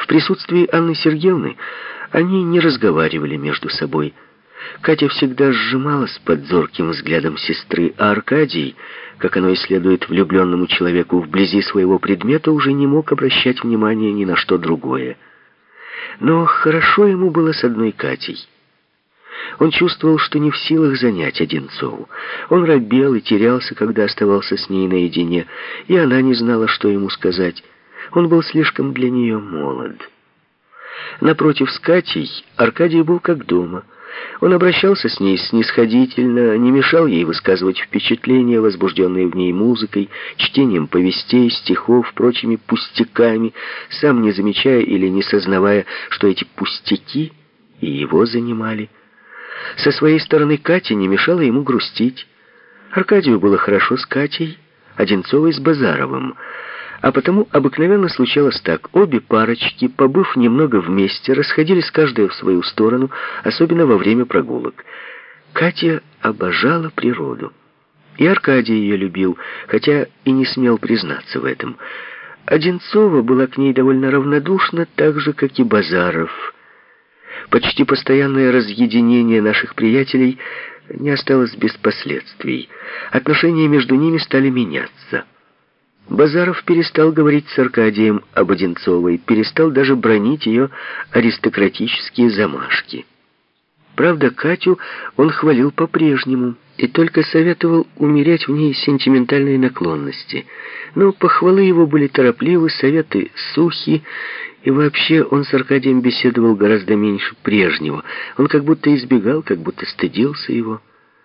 присутствии Анны Сергеевны они не разговаривали между собой. Катя всегда сжималась под зорким взглядом сестры, а Аркадий, как оно и следует влюбленному человеку, вблизи своего предмета уже не мог обращать внимания ни на что другое. Но хорошо ему было с одной Катей. Он чувствовал, что не в силах занять Одинцову. Он робел и терялся, когда оставался с ней наедине, и она не знала, что ему сказать. Он был слишком для нее молод. Напротив, с Катей Аркадий был как дома. Он обращался с ней снисходительно, не мешал ей высказывать впечатления, возбужденные в ней музыкой, чтением повестей, стихов, прочими пустяками, сам не замечая или не сознавая, что эти пустяки и его занимали. Со своей стороны Катя не мешала ему грустить. Аркадию было хорошо с Катей, Одинцовой с Базаровым. А потому обыкновенно случалось так. Обе парочки, побыв немного вместе, расходились каждая в свою сторону, особенно во время прогулок. Катя обожала природу. И Аркадий ее любил, хотя и не смел признаться в этом. Одинцова была к ней довольно равнодушна, так же, как и Базаров. Почти постоянное разъединение наших приятелей не осталось без последствий. Отношения между ними стали меняться. Базаров перестал говорить с Аркадием об Одинцовой, перестал даже бранить ее аристократические замашки. Правда, Катю он хвалил по-прежнему и только советовал умерять в ней сентиментальные наклонности. Но похвалы его были торопливы, советы сухи, и вообще он с Аркадием беседовал гораздо меньше прежнего. Он как будто избегал, как будто стыдился его.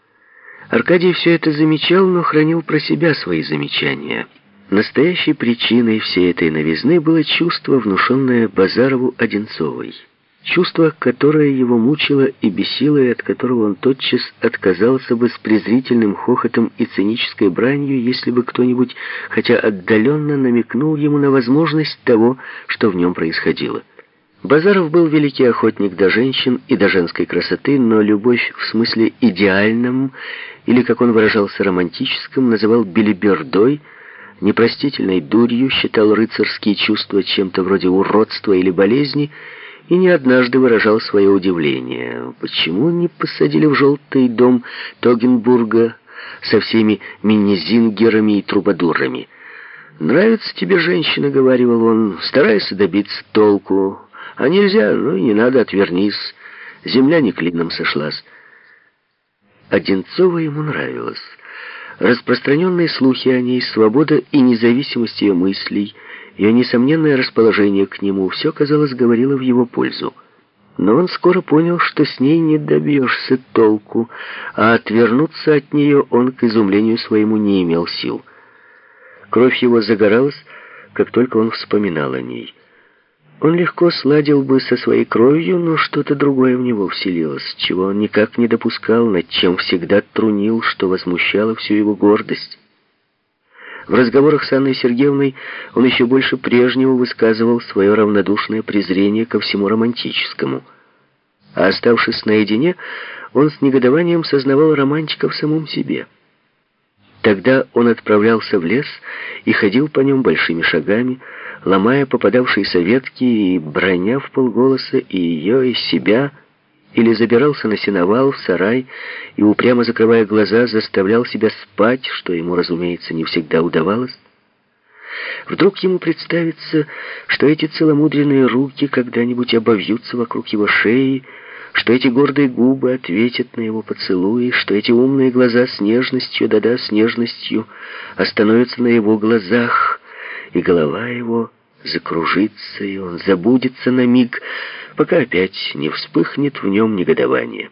Аркадий все это замечал, но хранил про себя свои замечания. Настоящей причиной всей этой новизны было чувство, внушенное Базарову Одинцовой. Чувство, которое его мучило и бесило, и от которого он тотчас отказался бы с презрительным хохотом и цинической бранью, если бы кто-нибудь, хотя отдаленно, намекнул ему на возможность того, что в нем происходило. Базаров был великий охотник до женщин и до женской красоты, но любовь в смысле идеальном, или, как он выражался, романтическом, называл белибердой, непростительной дурью, считал рыцарские чувства чем-то вроде уродства или болезни, и не однажды выражал свое удивление. Почему не посадили в желтый дом Тогенбурга со всеми миннезингерами и трубадурами? «Нравится тебе женщина», — говорил он, — «старайся добиться толку. А нельзя, ну и не надо, отвернись. Земля не клином сошлась». Одинцова ему нравилась. Распространенные слухи о ней, свобода и независимость ее мыслей, ее несомненное расположение к нему, все, казалось, говорило в его пользу. Но он скоро понял, что с ней не добьешься толку, а отвернуться от нее он, к изумлению своему, не имел сил. Кровь его загоралась, как только он вспоминал о ней. Он легко сладил бы со своей кровью, но что-то другое в него вселилось, чего он никак не допускал, над чем всегда трунил, что возмущало всю его гордость. В разговорах с Анной Сергеевной он еще больше прежнего высказывал свое равнодушное презрение ко всему романтическому. А оставшись наедине, он с негодованием сознавал романтика в самом себе. Тогда он отправлялся в лес и ходил по нем большими шагами, ломая попадавшиеся ветки и браня вполголоса и ее, и себя, или забирался на сеновал, в сарай, и, упрямо закрывая глаза, заставлял себя спать, что ему, разумеется, не всегда удавалось. Вдруг ему представится, что эти целомудренные руки когда-нибудь обовьются вокруг его шеи, что эти гордые губы ответят на его поцелуи, что эти умные глаза с нежностью, да-да, с нежностью, остановятся на его глазах, и голова его закружится, и он забудется на миг, пока опять не вспыхнет в нем негодование.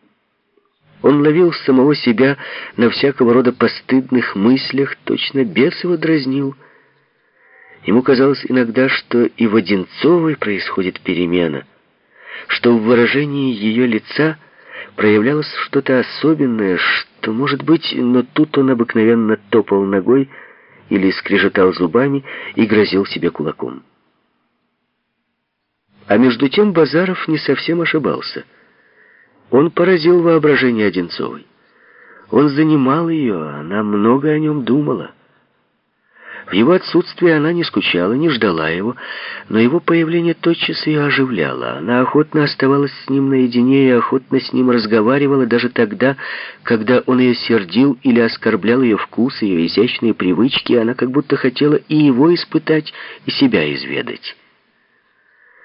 Он ловил самого себя на всякого рода постыдных мыслях, точно бес его дразнил. Ему казалось иногда, что и в Одинцовой происходит перемена, что в выражении ее лица проявлялось что-то особенное, что, может быть, но тут он обыкновенно топал ногой или скрежетал зубами и грозил себе кулаком. А между тем Базаров не совсем ошибался. Он поразил воображение Одинцовой. Он занимал ее, она много о нем думала. В его отсутствие она не скучала, не ждала его, но его появление тотчас ее оживляло. Она охотно оставалась с ним наедине и охотно с ним разговаривала даже тогда, когда он ее сердил или оскорблял ее вкус, ее изящные привычки, она как будто хотела и его испытать, и себя изведать.